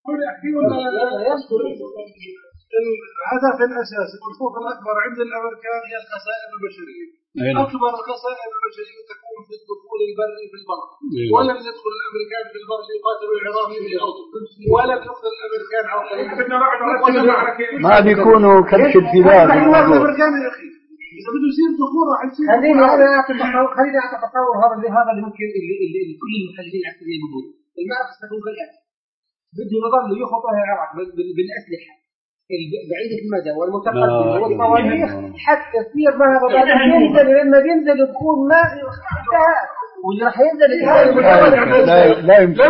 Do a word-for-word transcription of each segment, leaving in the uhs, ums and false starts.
الهدف الأساسي الخوف الأكبر عند الأمريكان هي الخسائر البشرية. أكبر الخسائر البشرية تكون في الدخول البري في البر، ولم يدخل الأمريكان في البر ليقاتلوا العراقي في الأرض، ولم يدخل الأمريكان على ما بيكونوا كبش الفلاح. الأمريكان يا أخي إذا بده يصير دخول راح يصير. خليني أنا أتصور خليني أتصور هذا اللي هذا اللي ممكن اللي اللي كل المحللين العسكريين يقولون المعركة ستكون كالآتي. بده يظل يخطر العراق بالأسلحة بعيدة المدى والمتقدمة والصواريخ حتى تصير ما هذا بعد ينزل لما ينزل يكون ما انتهى واللي راح ينزل لا يمكن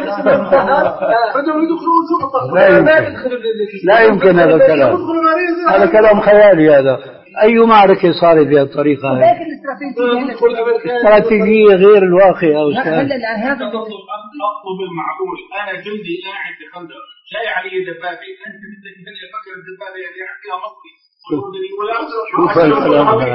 لا يمكن هذا الكلام. هذا كلام خيالي. هذا أي معركة صارت بهذه الطريقة؟ استراتيجية غير الواقع. هذا أطلب المعقول. أنا جندي قاعد في خندق جاي علي دبابة، أنت بدك من يفكر الدبابة اللي يحكيها مصري شوف الكلام هذا.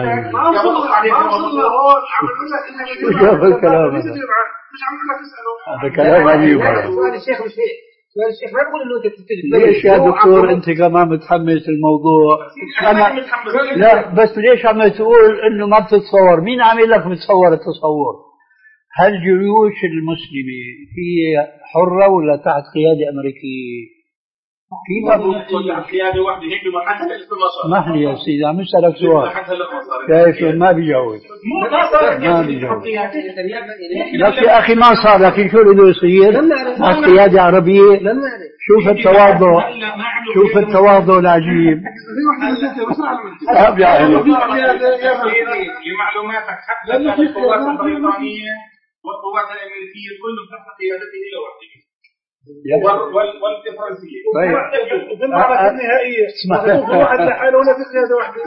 شوف الكلام هذا. هذا كلام عجيب. سؤال الشيخ مش هيك. سؤال الشيخ ما يقول إنه أنت تتجد. ليش يا دكتور أنت كمان متحمس الموضوع؟ أنا لا بس ليش عم تقول إنه ما بتتصور؟ مين عامل لك متصور التصور؟ هل جيوش المسلمة هي حرة ولا تحت قيادة أمريكية؟ كيف قيادة واحدة هيك بمحل الاستماشة؟ اسمح لي يا سيدي عم اسألك سؤال. كيف ما بيجاوب؟ ما بيجاوب. بس يا أخي ما صار، لكن شو بده يصير؟ تحت قيادة عربية. شوف التواضع، شوف التواضع العجيب. ما بيعرف. لمعلوماتك حتى القوات البريطانية والقوات الأمريكية كلهم تحت قيادته إلى وحده. والفرنسية. طيب. في المعركة النهائية. اسمح لي. واحد لحاله ولا في قيادة واحدة.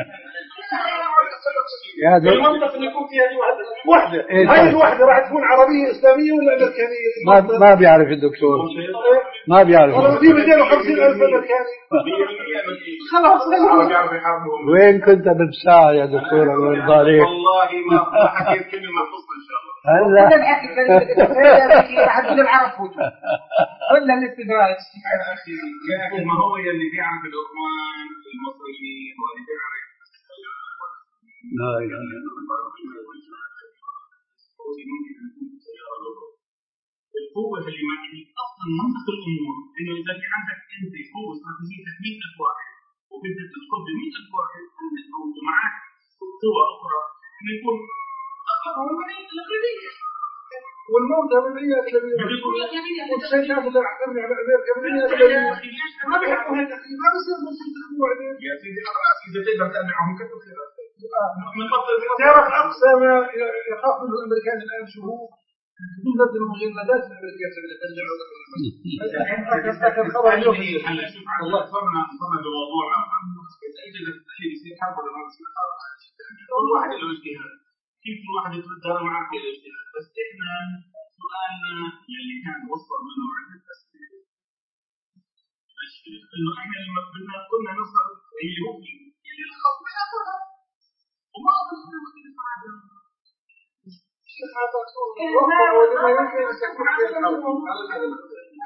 المنطق إنه يكون فيها دي واحدة. واحدة. هاي الواحدة راح تكون عربية إسلامية ولا أمريكانية؟ ما ما بيعرف الدكتور. ما بيعرف. والله في مئتين وخمسين ألف أمريكاني. خلاص. وين كنت بالساعة يا دكتور الله يرضى عليك؟ والله ما حكيت كلمة محفوظة إن شاء الله. هلا كل الحكي راح تقول العرب فوتوا ولا الاستدراج. يا أخي ما هو اللي بيعرف الأخوان المصريين هو اللي بيعرف. لا إله إلا الله. القوة اللي معي أصلا منطق الأمور إنه إذا في عندك أنت قوة استراتيجية مئة ألف واحد وبدك تدخل ب مئة ألف واحد أنت معك قوة أخرى إنه يكون أقرب من الأغلبية. والموضع الأغلبية أغلبية. والشيء هذا اعتمد على أمريكا أغلبية. ما بيحبوا هيك ما بصير مصير تخبوا عليه. يا سيدي خلاص إذا تقدر تأمنعهم كتب خيرات. تعرف أقصى ما يخاف منه الأمريكان الآن شو هو؟ ينزل المجلدات الأمريكية تبلعوا. هذا الخبر اليوم هلا شوف الله صرنا صرنا بموضوع إذا تستحيل يصير حرب ولا ما يصير حرب. كل واحد له اجتهاد. كيف كل واحد يتقدر معك الاجتهاد. بس إحنا سؤالنا اللي كان وصل منه عند التسليم. إنه إحنا لما بدنا كنا نصل اللي هو اللي الخط من أولها وما أصلنا وين هذا. الشيخ هذا صور وما يمكن أن تكون على الأرض على الأرض.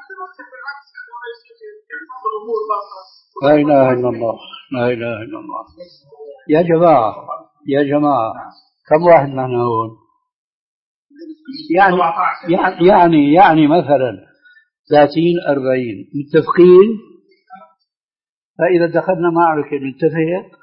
لا إله إلا الله. لا إله إلا الله. يا جماعة يا جماعة كم واحد معنا هون؟ يعني يعني يعني مثلا ثلاثين أربعين متفقين. فإذا دخلنا معركة نتفق.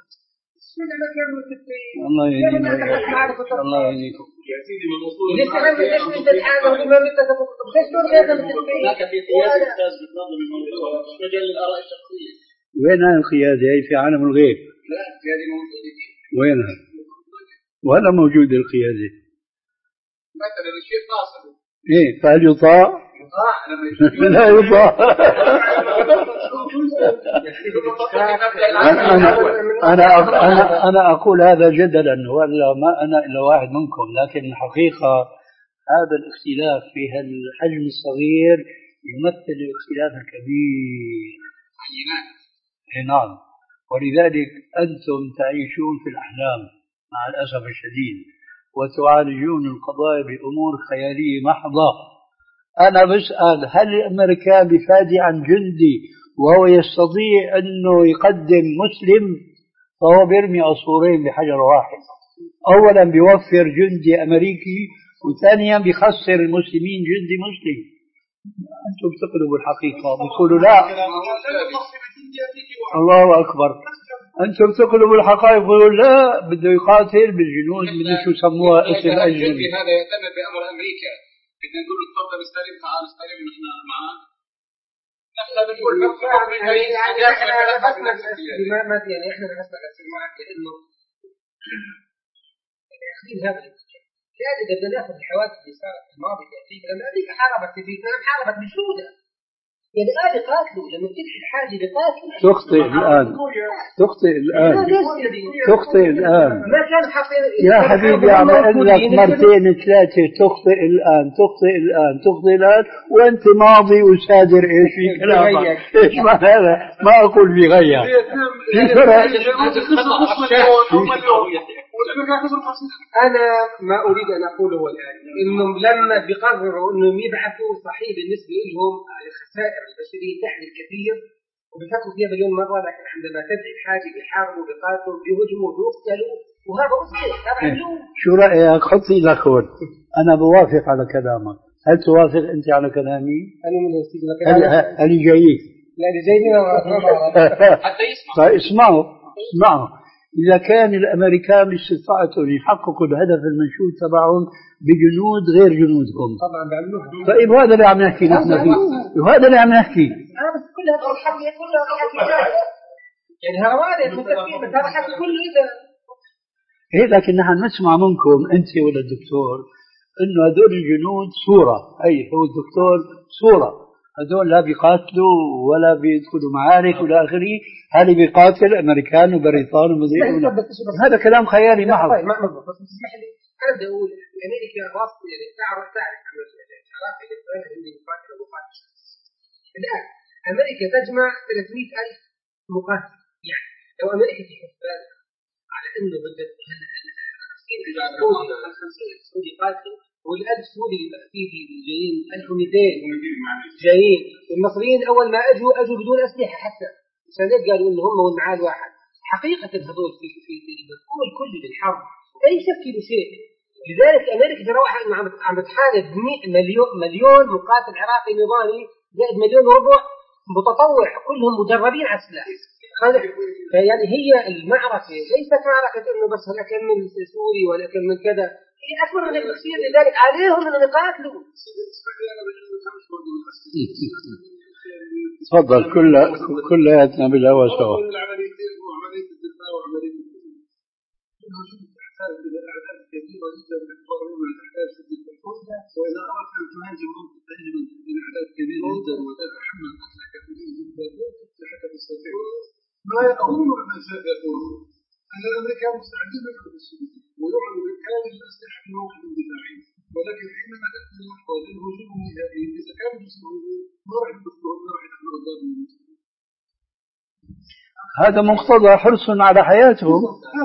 الله يهدينا الله يهديكم. يا سيدي من أصول لسه عندك إيش من الحاجة وما متفق. ليش تقول هذا متفقين؟ هناك في قياس أستاذ بتنظم الموضوع مش مجال الآراء الشخصية. وينها القيادة؟ هي في عالم الغيب. لا القيادة موجودة. وينها؟ ولا موجودة القيادة؟ مثلا الشيء قاصر. إيه فهل يطاع؟ يطاع لما لا يطاع. أنا أنا أنا أقول هذا جدلا ولا ما أنا إلا واحد منكم، لكن الحقيقة هذا الاختلاف في الحجم الصغير يمثل الاختلاف الكبير. نعم. ولذلك أنتم تعيشون في الأحلام مع الأسف الشديد وتعالجون القضايا بأمور خيالية محضة. أنا بسأل هل الأمريكان بفادي عن جندي وهو يستطيع أنه يقدم مسلم، فهو بيرمي عصفورين بحجر واحد. أولا بيوفر جندي أمريكي، وثانيا بيخسر المسلمين جندي مسلم. أنتم بتقلبوا الحقيقة بتقولوا لا. الله أكبر. أنتم بتقلبوا الحقائق بتقولوا لا، بده يقاتل بالجنود اللي شو سموها اسم أجنبي. هذا يهتم بأمر أمريكا، بدنا نقول له تفضل استلم، تعال استلم نحن معك. نحن بنقول يعني احنا لبسنا ما يعني احنا لبسنا معك لانه ياخذين هذا الاتجاه. لذلك بدنا ناخذ الحوادث اللي صارت في الماضي في امريكا، لما امريكا حاربت في فيتنام حاربت بجنودها. يعني الآن يقاتلوا، لما تجد حاجة يقاتلوا. تخطئ الآن، تخطئ الآن، تخطئ الآن. ما كان حاطين يا حبيبي عم أقول لك مرتين ثلاثة تخطئ الآن، تخطئ الآن، تخطئ الآن، وأنت ماضي وسادر إيش في كلامك؟ إيش ما هذا؟ ما أقول بغير. في فرق. أنا ما أريد أن أقوله الآن إنهم لما بيقرروا إنهم يبعثوا صحيح بالنسبة لهم الخسائر البشرية تعني الكثير وبيفكروا فيها مليون مرة، لكن عندما تدعي حاجة بيحاربوا بيقاتلوا بيهجموا بيقتلوا وهذا أصبح هذا علوم. شو رأيك؟ حطي لك هون. أنا بوافق على كلامك. هل توافق أنت على كلامي؟ أنا من هل هل جايك؟ لا جايين حتى يسمع. طيب اسمعوا اسمعوا. إذا كان الأمريكان باستطاعتهم يحققوا الهدف المنشود تبعهم بجنود غير جنودهم، طبعا بيعملوها. طيب هذا اللي عم نحكي نحن فيه، وهذا اللي عم نحكي. أنا بس كل هذا الحكي كله حكي جاي. يعني هذا وارد متفقين، بس هذا حكي كله إذا. إيه لكن نحن نسمع منكم أنت ولا الدكتور إنه هذول الجنود صورة، أي هو الدكتور صورة، هذول لا بيقاتلوا ولا بيدخلوا معارك ولا آخره، هذا بيقاتل أمريكان وبريطان ومدري هذا كلام خيالي محض. طيب ما مضبوط، بس اسمح لي أنا بدي أقول أمريكا واصل يعني تعرف تعرف العراق اللي بين اللي مقاتل ومقاتل. الآن أمريكا تجمع ثلاثمئة ألف مقاتل، يعني لو أمريكا في حسبانها على إنه بدها خمسين ألف سوري قاتلوا والألف سوري فيه جايين ألف ومئتين جايين، والمصريين أول ما أجوا أجوا بدون أسلحة حتى، عشان هيك قالوا إن هم والمعاد واحد. حقيقة هذول في في في المذكور كله بالحرب لا يشكلوا شيء. لذلك أمريكا تروح إنه عم عم بتحارب مليون مليون مقاتل عراقي نظامي زائد مليون وربع متطوع كلهم مدربين على السلاح. فيعني هي المعركة ليست معركة إنه بس هلا كم من سوري ولا كم من كذا، هي أكبر من المصير. لذلك عليهم إنهم يقاتلوا. تفضل كل كلياتنا بالهواء سوا. كثيرة جدا باعتبار من الأحداث التي تحصل، وإذا أردت أن تهاجم ممكن تهاجم من أعداد كبيرة جدا وتتحمل أسلحة كبيرة جدا حتى تستطيع. ما أظن أن شيء يقول أن الأمريكان مستعدين للحرب السورية ويعلن بكامل الأسلحة في موقف دفاعي، ولكن حينما تأتي اللحظة للهجوم هذه إذا كانوا يسمعون ما راح يدخلون ما راح يدخلون الضرب المسلمين. هذا مقتضى حرص على حياتهم.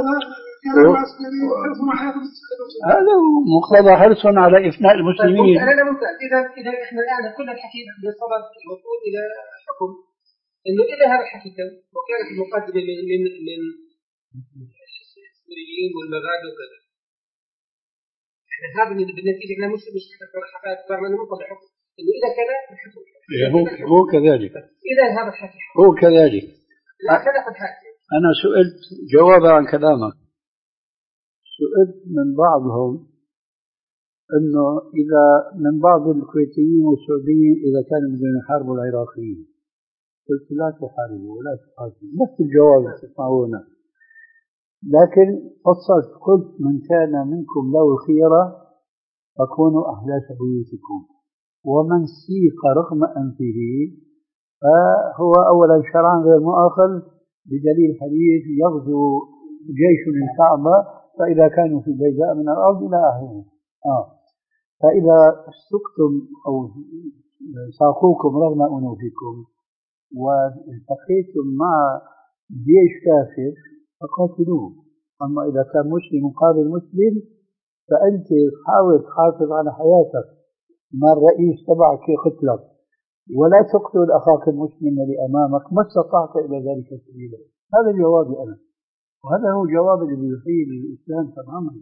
هذا مقتضى حرص على إفناء المسلمين. أنا ممتاز. إذا إذا إحنا الآن كل الحكي بصدد الوصول إلى حكم إنه إذا هذا الحكي تم وكانت المقدمة من من من السوريين والمغاربة وكذا، إحنا هذا بالنتيجة إحنا مش مش حقائق طبعا أنا مطلع حكم إنه إذا كذا الحكم هو هو كذلك. إذا هذا الحكي هو كذلك. لا كذا قد حكي. أنا سئلت جوابا عن كلامك، سئلت من بعضهم أنه إذا من بعض الكويتيين والسعوديين إذا كانوا بدهم يحاربوا العراقيين، قلت لا تحاربوا ولا تقاتلوا، نفس الجواب تسمعونه. لكن فصلت قلت من كان منكم له الخيرة فكونوا أحداث بيوتكم، ومن سيق رغم أنفه فهو أولا شرعا غير مؤاخذ بدليل حديث يغزو جيش الكعبة فإذا كانوا في بيداء من الأرض إلى آخره. آه. فإذا سقتم أو ساقوكم رغم أنوفكم والتقيتم مع جيش كافر فقاتلوه. أما إذا كان مسلم مقابل مسلم فأنت حاول تحافظ على حياتك ما الرئيس تبعك يقتلك ولا تقتل أخاك المسلم الذي أمامك ما استطعت إلى ذلك سبيلا. هذا جوابي أنا، وهذا هو جواب اللي يحيي الإسلام تماما.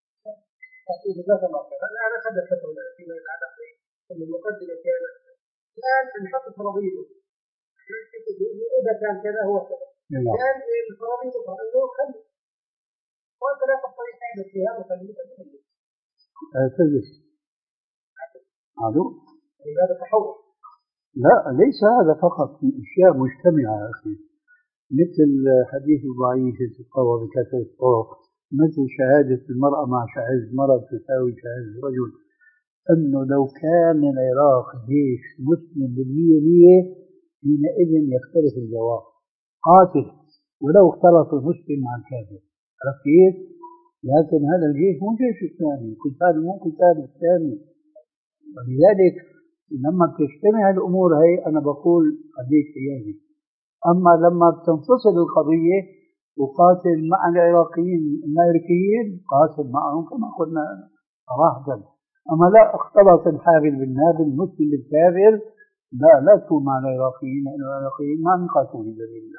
أنا قد فترة فيما يتعلق بالمقدمة كانت الآن نحط فرضيته إذا كان كذا هو كذا الآن الفرضية أنه خلي وأنت لا تقترح هذا فيها وخلي تجلس عدو هذا تحول. لا ليس هذا فقط، في أشياء مجتمعة يا أخي، مثل حديث الضعيف يتقوى بكثرة الطرق، مثل شهادة المرأة مع شهادة المرأة تساوي شهادة الرجل. أنه لو كان العراق جيش مسلم بالمية مية حينئذ يختلف الجواب، قاتل ولو اختلط المسلم مع الكافر، عرفت كيف؟ لكن هذا الجيش مو جيش إسلامي، قتال مو قتال إسلامي. ولذلك لما بتجتمع الأمور هي أنا بقول خليك حيادي. أما لما بتنفصل القضية وقاتل مع العراقيين الأمريكيين قاتل معهم كما قلنا صراحة. أما لا اختلط الحابل بالنابل المسلم بالكافر لا لا تكون مع العراقيين، لأن العراقيين ما نقاتلوا في سبيل الله.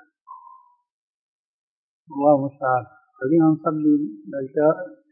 الله المستعان. خلينا نصلي العشاء.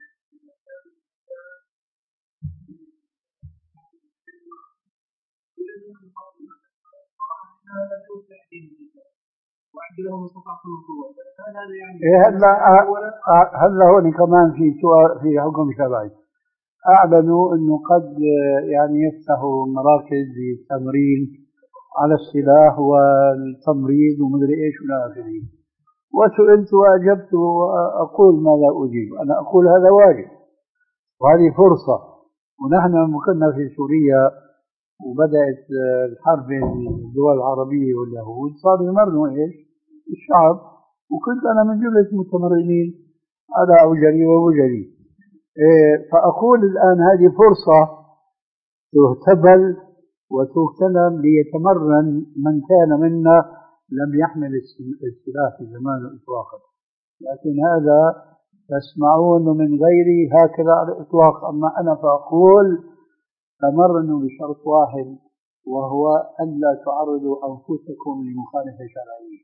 إيه هلا هلا هون كمان في سؤال في حكم شرعي، أعلنوا إنه قد يعني يفتحوا مراكز للتمرين على السلاح والتمريض ومدري إيش ولا آخره. وسئلت وأجبت وأقول ما لا أجيب، أنا أقول هذا واجب وهذه فرصة. ونحن لما كنا في سوريا وبدأت الحرب بين الدول العربية واليهود صار يمرنوا إيش الشعب، وكنت أنا من جملة المتمرنين على أوجري ووجري. إيه فأقول الآن هذه فرصة تهتبل وتغتنم ليتمرن من كان منا لم يحمل السلاح في زمان الإطلاق. لكن هذا تسمعون من غيري هكذا على الإطلاق. أما أنا فأقول تمرنوا بشرط واحد، وهو أن لا تعرضوا أنفسكم لمخالفة شرعية.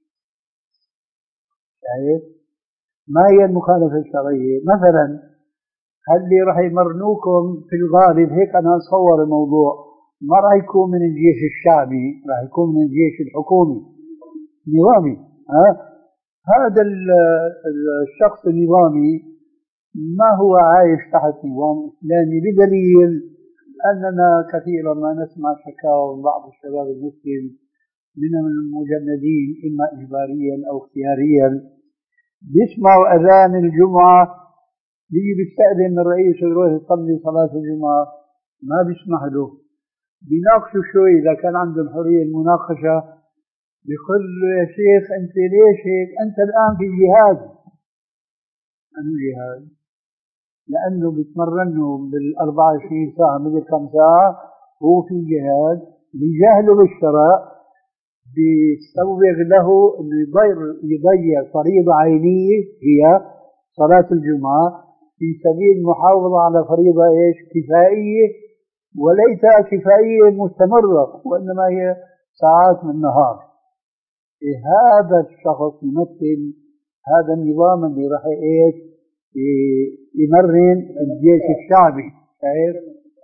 شايف؟ ما هي المخالفة الشرعية؟ مثلا اللي راح يمرنوكم في الغالب، هيك أنا أتصور الموضوع، ما راح يكون من الجيش الشعبي، راح يكون من الجيش الحكومي نظامي. ها؟ هذا الشخص النظامي ما هو عايش تحت نظام إسلامي، بدليل أننا كثيرا ما نسمع شكاوى من بعض الشباب المسلم من المجندين إما إجباريا أو اختياريا، بيسمعوا أذان الجمعة بيجي بيستأذن الرئيس ويروح يصلي صلاة الجمعة ما بيسمح له. بيناقشوا شوي إذا كان عندهم حرية المناقشة، بيقول له يا شيخ أنت ليش هيك؟ أنت الآن في جهاد. أنه جهاد؟ لأنه بيتمرنوا بالأربعة وعشرين ساعة مثل كم ساعة هو في جهاد، بيجاهلوا بالشرع، بيسوغ له يضيع فريضة عينية هي صلاة الجمعة في سبيل المحافظة على فريضة إيش كفائية، وليس كفائية مستمرة وإنما هي ساعات من النهار. إيه هذا الشخص يمثل هذا النظام اللي راح إيش يمرن الجيش الشعبي. شايف؟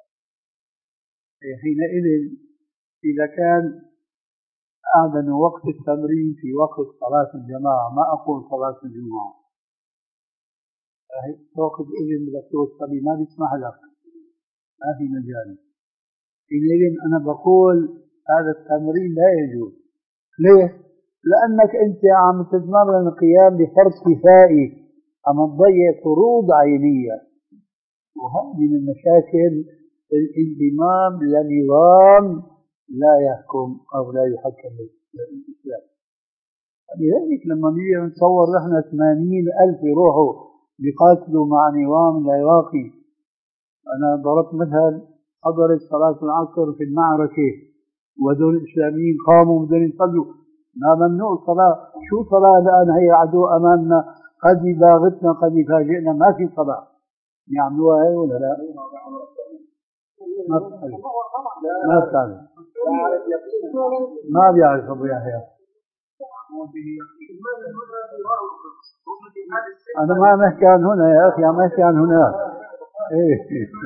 حينئذ إذا كان أعلنوا وقت التمرين في وقت صلاة الجماعة، ما أقول صلاة الجمعة، وقت إذن بدك توصلي ما بيسمح لك، ما في مجال. حينئذ أنا بقول هذا التمرين لا يجوز. ليه؟ لأنك أنت عم تتمرن القيام بفرض كفائي، عم تضيع فروض عينية، وهذه من المشاكل الانضمام لنظام لا يحكم أو لا يحكم الإسلام. لذلك لما نيجي نتصور نحن ثمانين ألف يروحوا بيقاتلوا مع نظام العراقي. أنا ضربت مثل، حضرت صلاة العصر في المعركة ودول الإسلاميين قاموا بدون يصلوا، ما ممنوع الصلاة. شو صلاة الآن؟ هي عدو أمامنا، قد يباغتنا قد يفاجئنا، ما في صلاة. يعملوها هي ولا لا؟ ما بتعرف ما بتعرف ما بيعرف أبو يحيى. أنا ما بحكي عن هنا يا أخي، عم بحكي عن هناك. إيه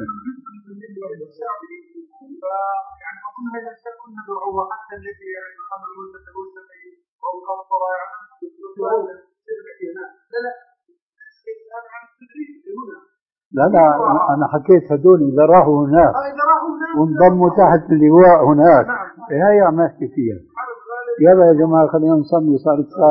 يعني أظن هذا الشك ندعوه حتى الذي يعني الأمر المتوسط أو القنطرة لا لا أنا حكيت هدول إذا راحوا هناك وانضموا تحت اللواء هناك. هاي عم أحكي فيها. يلا يا جماعة خلينا نصلي، صارت